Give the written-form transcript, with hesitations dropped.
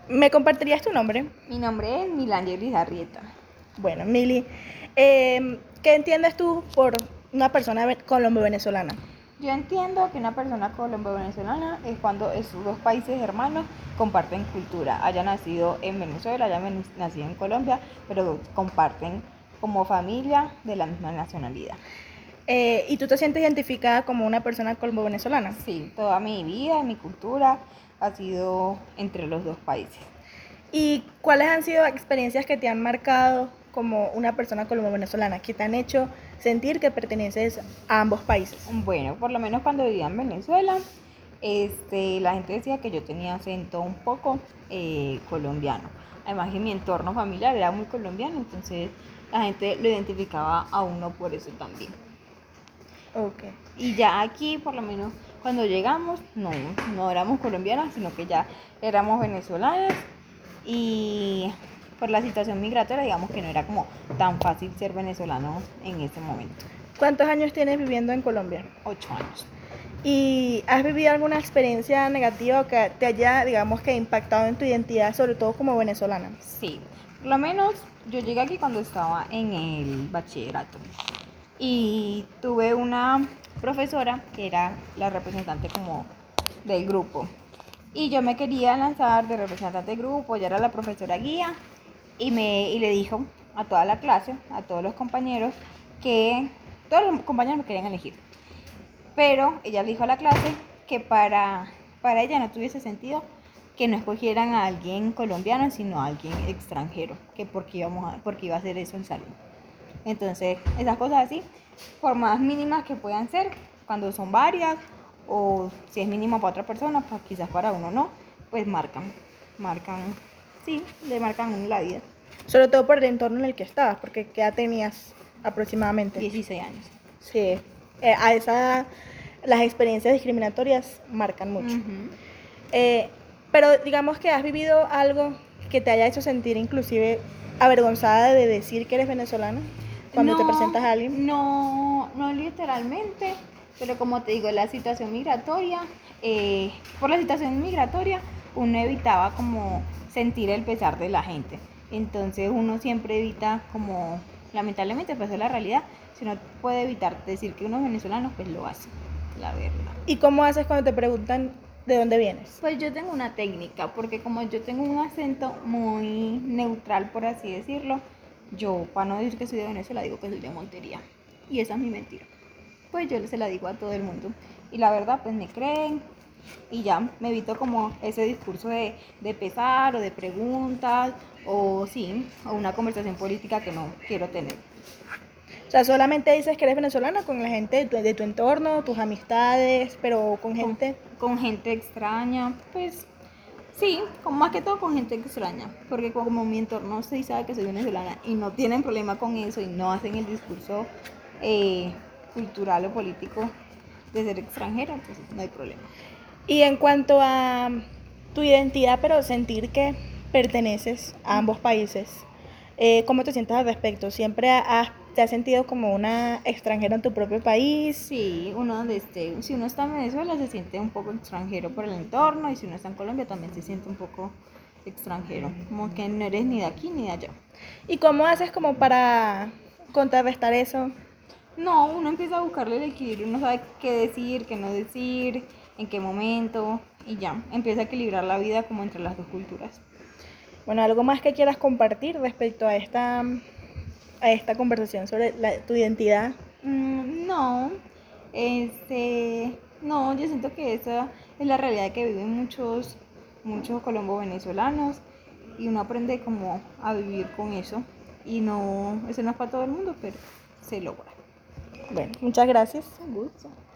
¿Me compartirías tu nombre? Mi nombre es Milangelis Arrieta. Bueno, Mili, ¿qué entiendes tú por una persona colombo-venezolana? Yo entiendo que una persona colombo-venezolana es cuando esos dos países hermanos comparten cultura, haya nacido en Venezuela, haya nacido en Colombia, pero comparten como familia de la misma nacionalidad. ¿Y tú te sientes identificada como una persona colombo-venezolana? Sí, toda mi vida, mi cultura ha sido entre los dos países. ¿Y cuáles han sido experiencias que te han marcado como una persona colombo-venezolana, que te han hecho sentir que perteneces a ambos países? Bueno, por lo menos cuando vivía en Venezuela, la gente decía que yo tenía acento un poco colombiano. Además que mi entorno familiar era muy colombiano, entonces la gente lo identificaba a uno por eso también. Ok. Y ya aquí, por lo menos cuando llegamos, no éramos colombianas, sino que ya éramos venezolanas. Y por la situación migratoria, digamos que no era como tan fácil ser venezolano en ese momento. ¿Cuántos años tienes viviendo en Colombia? 8 años. ¿Y has vivido alguna experiencia negativa que te haya, digamos, que impactado en tu identidad, sobre todo como venezolana? Sí, por lo menos yo llegué aquí cuando estaba en el bachillerato y tuve una profesora que era la representante como del grupo y yo me quería lanzar de representante del grupo, ya era la profesora guía y le dijo a toda la clase, a todos los compañeros, que todos los compañeros me querían elegir, pero ella le dijo a la clase que para ella no tuviese sentido que no escogieran a alguien colombiano, sino a alguien extranjero, que porque iba a hacer eso en salud. Entonces, esas cosas así, por más mínimas que puedan ser, cuando son varias, o si es mínima para otra persona, pues quizás para uno no, pues marcan, sí, le marcan a uno la vida. Sobre todo por el entorno en el que estabas, porque ¿qué edad tenías aproximadamente? 16 años. Sí, a esa las experiencias discriminatorias marcan mucho. Uh-huh. Pero digamos que has vivido algo que te haya hecho sentir inclusive avergonzada de decir que eres venezolana cuando te No, presentas a alguien. no literalmente, pero como te digo, la situación migratoria, por la situación migratoria, uno evitaba como sentir el pesar de la gente. Entonces uno siempre evita como, lamentablemente, pues es la realidad, si uno puede evitar decir que uno es venezolano, pues lo hace, la verdad. ¿Y cómo haces cuando te preguntan de dónde vienes? Pues yo tengo una técnica, porque como yo tengo un acento muy neutral, por así decirlo, yo para no decir que soy de Venezuela digo que soy de Montería. Y esa es mi mentira. Pues yo se la digo a todo el mundo. Y la verdad, pues me creen y ya me evito como ese discurso de pesar o de preguntas o sí, o una conversación política que no quiero tener. O sea, solamente dices que eres venezolana con la gente de tu entorno, tus amistades, pero con Con, gente. con gente extraña, pues sí, más que todo con gente extraña, porque como mi entorno sí sabe que soy venezolana y no tienen problema con eso y no hacen el discurso eh, cultural o político de ser extranjera, pues no hay problema. Y en cuanto a tu identidad, pero sentir que perteneces a ambos países, ¿cómo te sientes al respecto? ¿Te has sentido como una extranjera en tu propio país? Sí, uno donde esté, si uno está en Venezuela se siente un poco extranjero por el entorno y si uno está en Colombia también se siente un poco extranjero, como que no eres ni de aquí ni de allá. ¿Y cómo haces como para contrarrestar eso? No, uno empieza a buscarle el equilibrio, uno sabe qué decir, qué no decir, en qué momento y ya, empieza a equilibrar la vida como entre las dos culturas. Bueno, ¿algo más que quieras compartir respecto a esta conversación sobre tu identidad? No, no, yo siento que esa es la realidad que viven muchos colombo venezolanos y uno aprende como a vivir con eso y no, eso no es para todo el mundo, pero se logra. Bueno, muchas gracias. Un gusto.